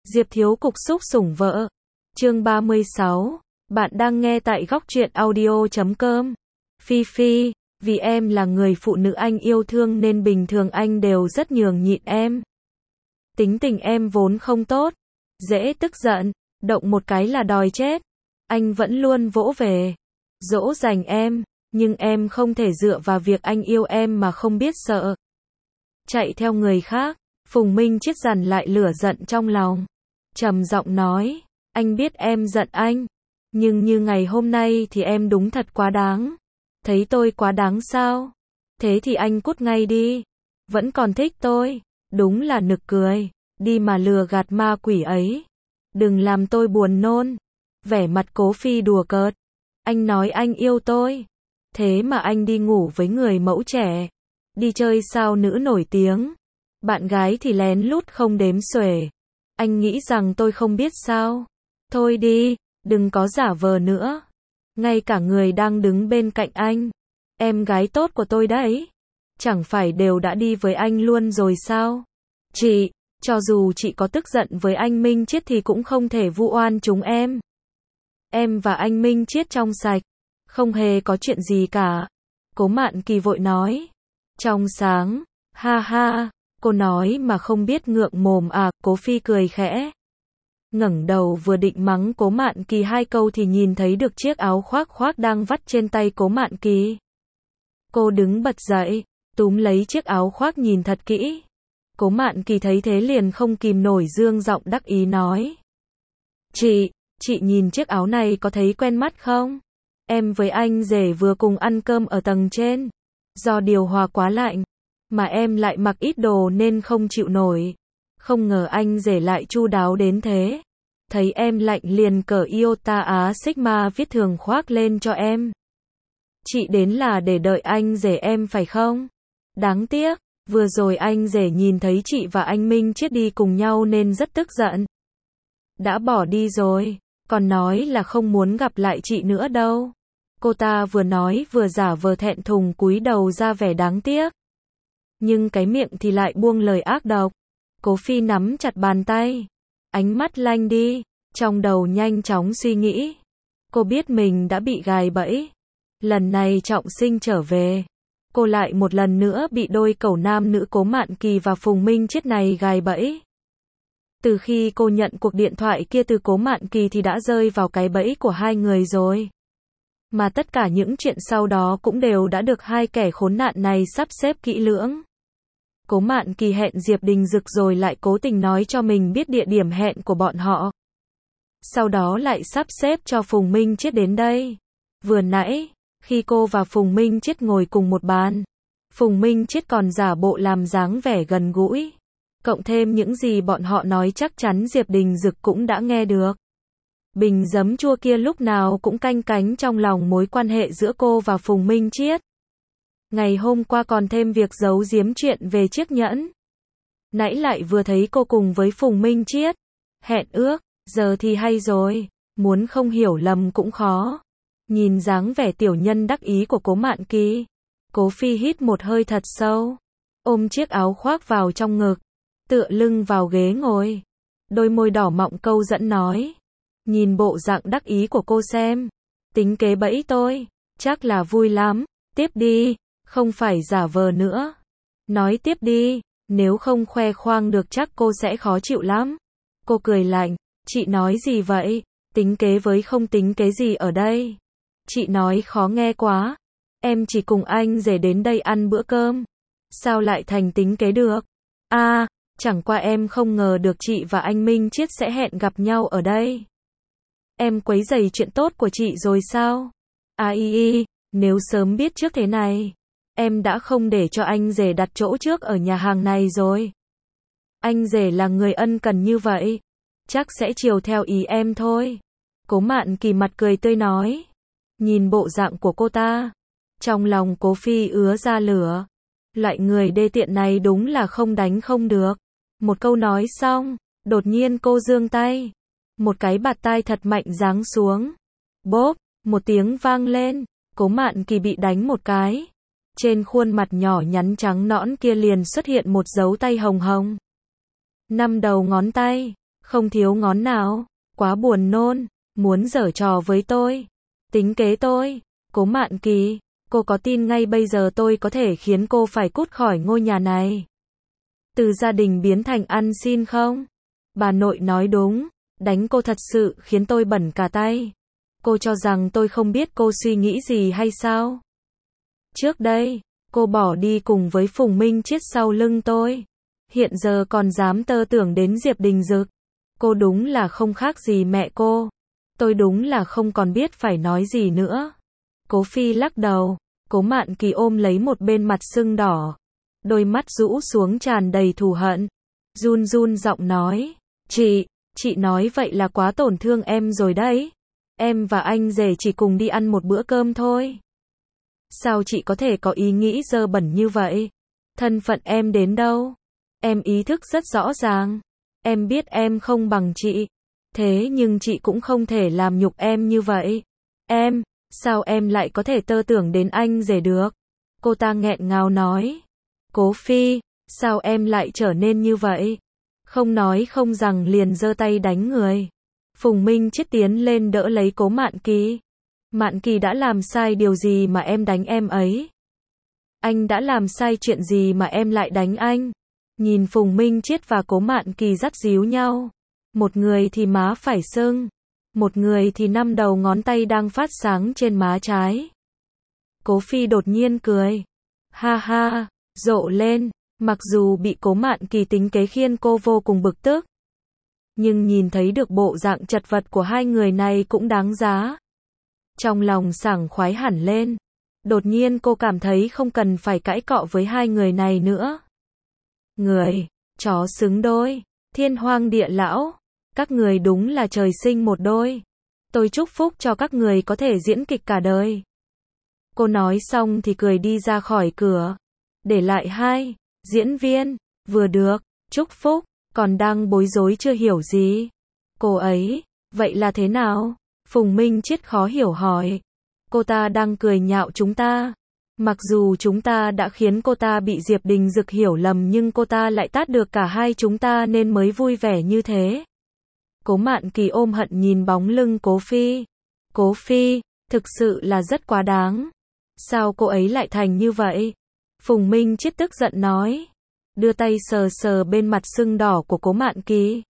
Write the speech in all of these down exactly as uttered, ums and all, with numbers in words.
Diệp Thiếu cục xúc sủng vợ. Chương ba mươi sáu. Bạn đang nghe tại góc truyện audio chấm com. Phi Phi, vì em là người phụ nữ anh yêu thương nên bình thường anh đều rất nhường nhịn em. Tính tình em vốn không tốt, dễ tức giận, động một cái là đòi chết. Anh vẫn luôn vỗ về, dỗ dành em, nhưng em không thể dựa vào việc anh yêu em mà không biết sợ. Chạy theo người khác, Phùng Minh Chiết dằn lại lửa giận trong lòng. Trầm giọng nói, anh biết em giận anh, nhưng như ngày hôm nay thì em đúng thật quá đáng. Thấy tôi quá đáng sao? Thế thì anh cút ngay đi. Vẫn còn thích tôi, đúng là nực cười, đi mà lừa gạt ma quỷ ấy. Đừng làm tôi buồn nôn. Vẻ mặt Cố Phi đùa cợt. Anh nói anh yêu tôi, thế mà anh đi ngủ với người mẫu trẻ, đi chơi sao nữ nổi tiếng, bạn gái thì lén lút không đếm xuể. Anh nghĩ rằng tôi không biết sao? Thôi đi, đừng có giả vờ nữa. Ngay cả người đang đứng bên cạnh anh, em gái tốt của tôi đấy, chẳng phải đều đã đi với anh luôn rồi sao? Chị, cho dù chị có tức giận với anh Minh Chiết thì cũng không thể vu oan chúng em. Em và anh Minh Chiết trong sạch, không hề có chuyện gì cả. Cố Mạn Kỳ vội nói. Trong sáng, ha ha, cô nói mà không biết ngượng mồm à? Cố Phi cười khẽ, ngẩng đầu vừa định mắng Cố Mạn Kỳ hai câu thì nhìn thấy được chiếc áo khoác khoác đang vắt trên tay Cố Mạn Kỳ. Cô đứng bật dậy, túm lấy chiếc áo khoác nhìn thật kỹ. Cố Mạn Kỳ thấy thế liền không kìm nổi dương giọng đắc ý nói. Chị, chị nhìn chiếc áo này có thấy quen mắt không? Em với anh rể vừa cùng ăn cơm ở tầng trên. Do điều hòa quá lạnh, mà em lại mặc ít đồ nên không chịu nổi. Không ngờ anh rể lại chu đáo đến thế. Thấy em lạnh liền cởi Iota Á Sigma viết thường khoác lên cho em. Chị đến là để đợi anh rể em phải không? Đáng tiếc, vừa rồi anh rể nhìn thấy chị và anh Minh Chiết đi cùng nhau nên rất tức giận. Đã bỏ đi rồi, còn nói là không muốn gặp lại chị nữa đâu. Cô ta vừa nói vừa giả vờ thẹn thùng cúi đầu ra vẻ đáng tiếc. Nhưng cái miệng thì lại buông lời ác độc. Cố Phi nắm chặt bàn tay, ánh mắt lanh đi, trong đầu nhanh chóng suy nghĩ. Cô biết mình đã bị gài bẫy. Lần này trọng sinh trở về, cô lại một lần nữa bị đôi cẩu nam nữ Cố Mạn Kỳ và Phùng Minh Chiết này gài bẫy. Từ khi cô nhận cuộc điện thoại kia từ Cố Mạn Kỳ thì đã rơi vào cái bẫy của hai người rồi. Mà tất cả những chuyện sau đó cũng đều đã được hai kẻ khốn nạn này sắp xếp kỹ lưỡng. Cố Mạn Kỳ hẹn Diệp Đình Dực rồi lại cố tình nói cho mình biết địa điểm hẹn của bọn họ. Sau đó lại sắp xếp cho Phùng Minh Chiết đến đây. Vừa nãy, khi cô và Phùng Minh Chiết ngồi cùng một bàn, Phùng Minh Chiết còn giả bộ làm dáng vẻ gần gũi. Cộng thêm những gì bọn họ nói chắc chắn Diệp Đình Dực cũng đã nghe được. Bình giấm chua kia lúc nào cũng canh cánh trong lòng mối quan hệ giữa cô và Phùng Minh Chiết. Ngày hôm qua còn thêm việc giấu giếm chuyện về chiếc nhẫn. Nãy lại vừa thấy cô cùng với Phùng Minh Chiết hẹn ước, giờ thì hay rồi, muốn không hiểu lầm cũng khó. Nhìn dáng vẻ tiểu nhân đắc ý của Cố Mạn Kỳ, Cố Phi hít một hơi thật sâu, ôm chiếc áo khoác vào trong ngực, tựa lưng vào ghế ngồi, đôi môi đỏ mọng câu dẫn nói. Nhìn bộ dạng đắc ý của cô xem, tính kế bẫy tôi, chắc là vui lắm. Tiếp đi, không phải giả vờ nữa. Nói tiếp đi, nếu không khoe khoang được chắc cô sẽ khó chịu lắm. Cô cười lạnh, chị nói gì vậy? Tính kế với không tính kế gì ở đây? Chị nói khó nghe quá. Em chỉ cùng anh rể đến đây ăn bữa cơm. Sao lại thành tính kế được? À, chẳng qua em không ngờ được chị và anh Minh Chiết sẽ hẹn gặp nhau ở đây. Em quấy rầy chuyện tốt của chị rồi sao? À y y, nếu sớm biết trước thế này, em đã không để cho anh rể đặt chỗ trước ở nhà hàng này rồi. Anh rể là người ân cần như vậy, chắc sẽ chiều theo ý em thôi. Cố Mạn Kỳ mặt cười tươi nói. Nhìn bộ dạng của cô ta, trong lòng Cố Phi ứa ra lửa. Loại người đê tiện này đúng là không đánh không được. Một câu nói xong, đột nhiên cô giương tay. Một cái bạt tai thật mạnh giáng xuống. Bốp, một tiếng vang lên, Cố Mạn Kỳ bị đánh một cái. Trên khuôn mặt nhỏ nhắn trắng nõn kia liền xuất hiện một dấu tay hồng hồng. Năm đầu ngón tay, không thiếu ngón nào, quá buồn nôn, muốn giở trò với tôi, tính kế tôi. Cố Mạn Kỳ, cô có tin ngay bây giờ tôi có thể khiến cô phải cút khỏi ngôi nhà này? Từ gia đình biến thành ăn xin không? Bà nội nói đúng, đánh cô thật sự khiến tôi bẩn cả tay. Cô cho rằng tôi không biết cô suy nghĩ gì hay sao? Trước đây, cô bỏ đi cùng với Phùng Minh Chiết sau lưng tôi. Hiện giờ còn dám tơ tưởng đến Diệp Đình Dực. Cô đúng là không khác gì mẹ cô. Tôi đúng là không còn biết phải nói gì nữa. Cố Phi lắc đầu, Cố Mạn Kỳ ôm lấy một bên mặt sưng đỏ. Đôi mắt rũ xuống tràn đầy thù hận. Run run giọng nói, chị, chị nói vậy là quá tổn thương em rồi đấy. Em và anh rể chỉ cùng đi ăn một bữa cơm thôi. Sao chị có thể có ý nghĩ dơ bẩn như vậy? Thân phận em đến đâu? Em ý thức rất rõ ràng. Em biết em không bằng chị. Thế nhưng chị cũng không thể làm nhục em như vậy. Em, sao em lại có thể tơ tưởng đến anh rể được? Cô ta nghẹn ngào nói. Cố Phi, sao em lại trở nên như vậy? Không nói không rằng liền giơ tay đánh người. Phùng Minh Chiết tiến lên đỡ lấy Cố Mạn Kỳ. Mạn Kỳ đã làm sai điều gì mà em đánh em ấy? Anh đã làm sai chuyện gì mà em lại đánh anh? Nhìn Phùng Minh Chiết và Cố Mạn Kỳ dắt díu nhau. Một người thì má phải sưng. Một người thì năm đầu ngón tay đang phát sáng trên má trái. Cố Phi đột nhiên cười. Ha ha, rộ lên. Mặc dù bị Cố Mạn Kỳ tính kế khiến cô vô cùng bực tức. Nhưng nhìn thấy được bộ dạng chật vật của hai người này cũng đáng giá. Trong lòng sảng khoái hẳn lên. Đột nhiên cô cảm thấy không cần phải cãi cọ với hai người này nữa. Người, chó xứng đôi, thiên hoang địa lão. Các người đúng là trời sinh một đôi. Tôi chúc phúc cho các người có thể diễn kịch cả đời. Cô nói xong thì cười đi ra khỏi cửa. Để lại hai diễn viên, vừa được, chúc phúc, còn đang bối rối chưa hiểu gì. Cô ấy, vậy là thế nào? Phùng Minh Chiết khó hiểu hỏi. Cô ta đang cười nhạo chúng ta. Mặc dù chúng ta đã khiến cô ta bị Diệp Đình Dực hiểu lầm nhưng cô ta lại tát được cả hai chúng ta nên mới vui vẻ như thế. Cố Mạn Kỳ ôm hận nhìn bóng lưng Cố Phi. Cố Phi, thực sự là rất quá đáng. Sao cô ấy lại thành như vậy? Phùng Minh Chiết tức giận nói. Đưa tay sờ sờ bên mặt sưng đỏ của Cố Mạn Kỳ.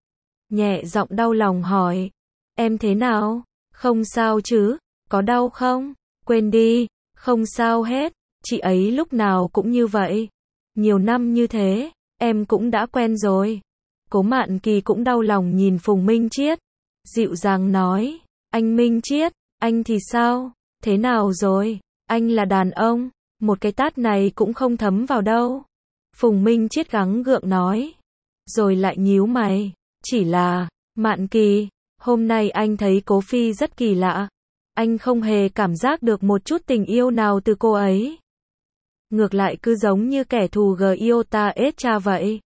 Nhẹ giọng đau lòng hỏi. Em thế nào? Không sao chứ? Có đau không? Quên đi, không sao hết. Chị ấy lúc nào cũng như vậy. Nhiều năm như thế, em cũng đã quen rồi. Cố Mạn Kỳ cũng đau lòng nhìn Phùng Minh Chiết. Dịu dàng nói. Anh Minh Chiết, anh thì sao? Thế nào rồi? Anh là đàn ông. Một cái tát này cũng không thấm vào đâu. Phùng Minh Chiết gắng gượng nói. Rồi lại nhíu mày. Chỉ là, Mạn Kỳ, hôm nay anh thấy Cố Phi rất kỳ lạ. Anh không hề cảm giác được một chút tình yêu nào từ cô ấy. Ngược lại cứ giống như kẻ thù gờ yêu ta ết cha vậy.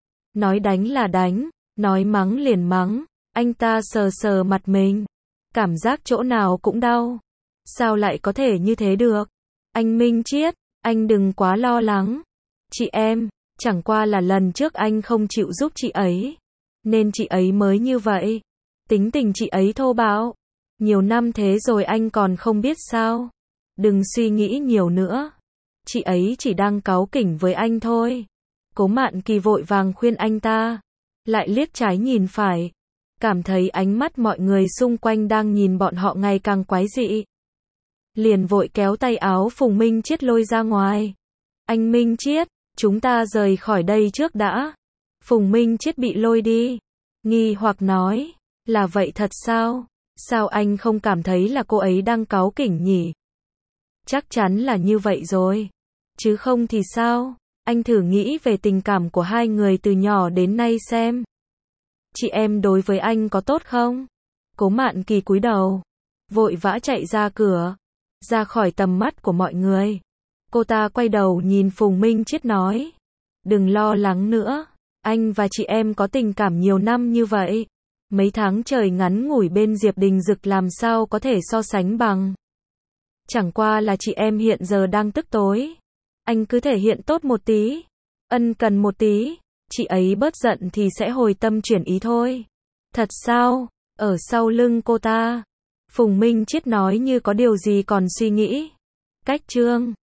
Nói đánh là đánh, nói mắng liền mắng. Anh ta sờ sờ mặt mình. Cảm giác chỗ nào cũng đau. Sao lại có thể như thế được? Anh Minh Chiết, anh đừng quá lo lắng. Chị em, chẳng qua là lần trước anh không chịu giúp chị ấy. Nên chị ấy mới như vậy. Tính tình chị ấy thô bạo. Nhiều năm thế rồi anh còn không biết sao. Đừng suy nghĩ nhiều nữa. Chị ấy chỉ đang cáu kỉnh với anh thôi. Cố Mạn Kỳ vội vàng khuyên anh ta. Lại liếc trái nhìn phải. Cảm thấy ánh mắt mọi người xung quanh đang nhìn bọn họ ngày càng quái dị. Liền vội kéo tay áo Phùng Minh Chiết lôi ra ngoài. Anh Minh Chiết, chúng ta rời khỏi đây trước đã. Phùng Minh Chiết bị lôi đi. Nghi hoặc nói. Là vậy thật sao? Sao anh không cảm thấy là cô ấy đang cáu kỉnh nhỉ? Chắc chắn là như vậy rồi. Chứ không thì sao? Anh thử nghĩ về tình cảm của hai người từ nhỏ đến nay xem. Chị em đối với anh có tốt không? Cố Mạn Kỳ cúi đầu. Vội vã chạy ra cửa. Ra khỏi tầm mắt của mọi người. Cô ta quay đầu nhìn Phùng Minh Chiết nói. Đừng lo lắng nữa. Anh và chị em có tình cảm nhiều năm như vậy. Mấy tháng trời ngắn ngủi bên Diệp Đình Dực làm sao có thể so sánh bằng. Chẳng qua là chị em hiện giờ đang tức tối. Anh cứ thể hiện tốt một tí. Ân cần một tí. Chị ấy bớt giận thì sẽ hồi tâm chuyển ý thôi. Thật sao? Ở sau lưng cô ta. Phùng Minh Triết nói như có điều gì còn suy nghĩ. Cách chương